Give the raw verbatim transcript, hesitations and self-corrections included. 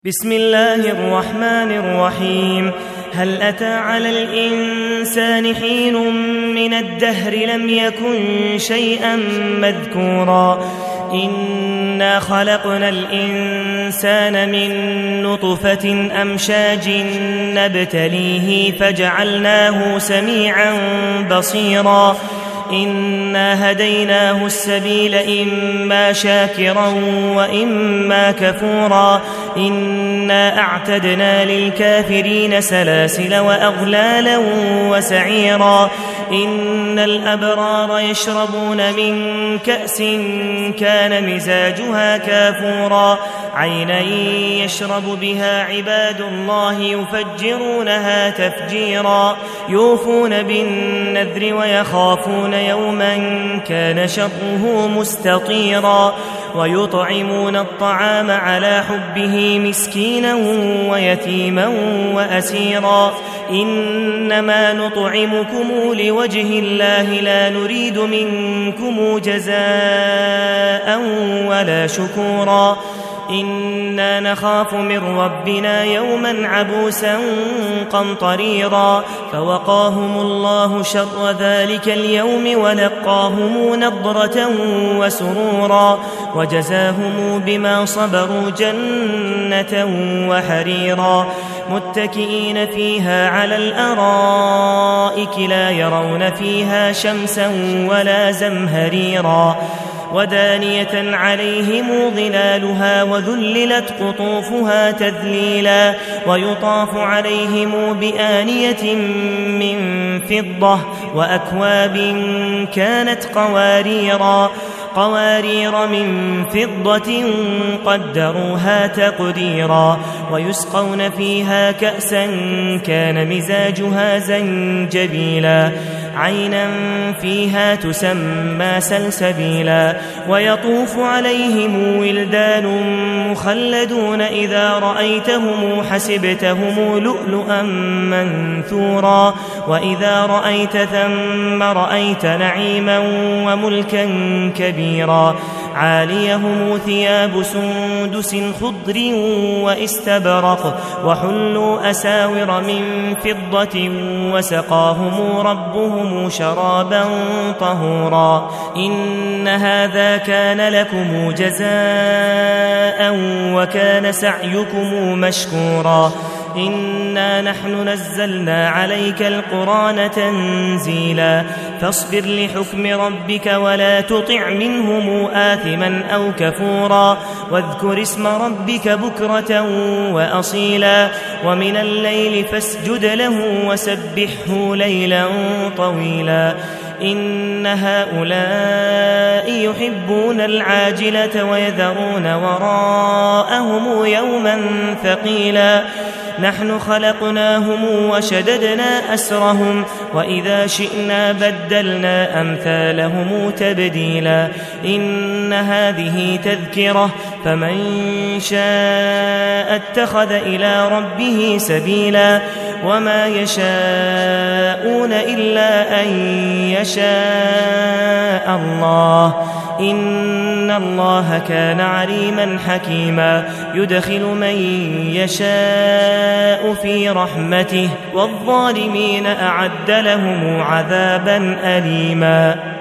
بسم الله الرحمن الرحيم. هل أتى على الإنسان حين من الدهر لم يكن شيئا مذكورا إنا خلقنا الإنسان من نطفة أمشاج نبتليه فجعلناه سميعا بصيرا إنا هديناه السبيل إما شاكرا وإما كفورا إنا أعتدنا للكافرين سلاسل وأغلالا وسعيرا إن الأبرار يشربون من كأس كان مزاجها كافورا عينا يشرب بها عباد الله يفجرونها تفجيرا يوفون بالنذر ويخافون يوما كان شره مستطيرا ويطعمون الطعام على حبه مسكينا ويتيما وأسيرا إنما نطعمكم لوجه الله لا نريد منكم جزاء ولا شكورا إنا نخاف من ربنا يوما عبوسا قمطريرا فوقاهم الله شر ذلك اليوم ولقاهم نضرة وسرورا وجزاهم بما صبروا جنة وحريرا متكئين فيها على الأرائك لا يرون فيها شمسا ولا زمهريرا ودانية عليهم ظلالها وذللت قطوفها تذليلا ويطاف عليهم بآنية من فضة وأكواب كانت قواريرا قوارير من فضة قدروها تقديرا ويسقون فيها كأسا كان مزاجها زنجبيلا عينا فيها تسمى سلسبيلا ويطوف عليهم ولدان مخلدون إذا رأيتهم حسبتهم لؤلؤا منثورا وإذا رأيت ثم رأيت نعيما وملكا كبيرا عاليهم ثياب سندس خضر واستبرق وحلوا أساور من فضة وسقاهم ربهم شرابا طهورا إن هذا كان لكم جزاء وكان سعيكم مشكورا إنا نحن نزلنا عليك القرآن تنزيلا فاصبر لحكم ربك ولا تطع منهم آثما أو كفورا واذكر اسم ربك بكرة وأصيلا ومن الليل فاسجد له وسبحه ليلا طويلا إن هؤلاء يحبون العاجلة ويذرون وراءهم يوما ثقيلا نحن خلقناهم وشددنا أسرهم وإذا شئنا بدلنا أمثالهم تبديلا إن هذه تذكرة فمن شاء اتخذ إلى ربه سبيلا وما يشاءون إلا أن يشاء الله إن الله كان عليما حكيما يدخل من يشاء في رحمته والظالمين أعد لهم عذابا أليما.